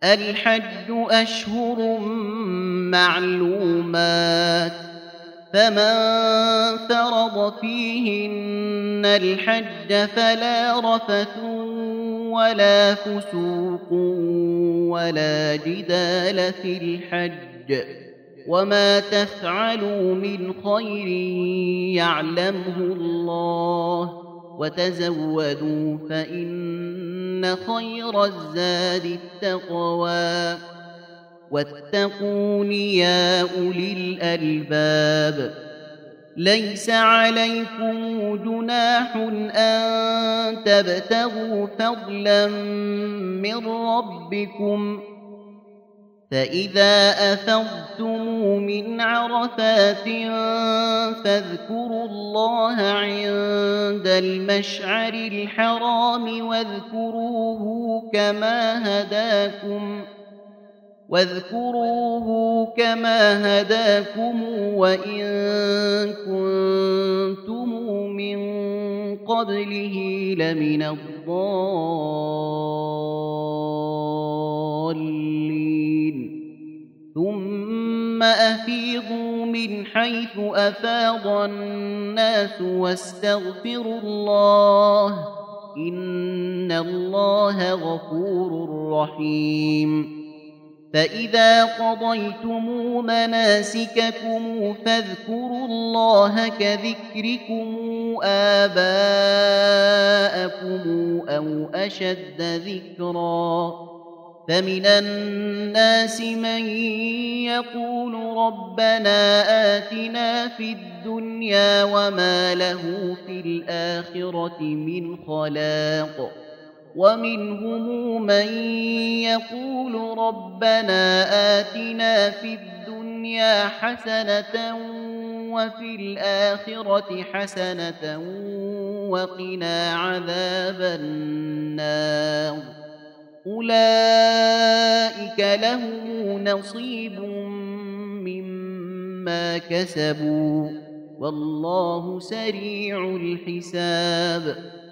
الحج أشهر معلومات، فمن فرض فيهن الحج فلا رفث ولا فسوق ولا جدال في الحج، وما تفعلوا من خير يعلمه الله، وتزودوا فإن خير الزاد التقوى، واتقون يا أولي الألباب. ليس عليكم جناح أن تبتغوا فضلا من ربكم، فإذا أفضتم من عرفات فاذكروا الله عند المشعر الحرام واذكروه كما هداكم وإن كنتم من قبله لمن الضالين. ثم أفيضوا من حيث أفاض الناس واستغفروا الله، إن الله غفور رحيم. فإذا قضيتم مناسككم فاذكروا الله كذكركم آباءكم أو أشد ذكرا. فمن الناس من يقول ربنا آتنا في الدنيا وما له في الآخرة من خلاق، ومنهم من يقول ربنا آتنا في الدنيا حسنة وفي الآخرة حسنة وقنا عذاب النار. أولئك لهم نصيب مما كسبوا، والله سريع الحساب.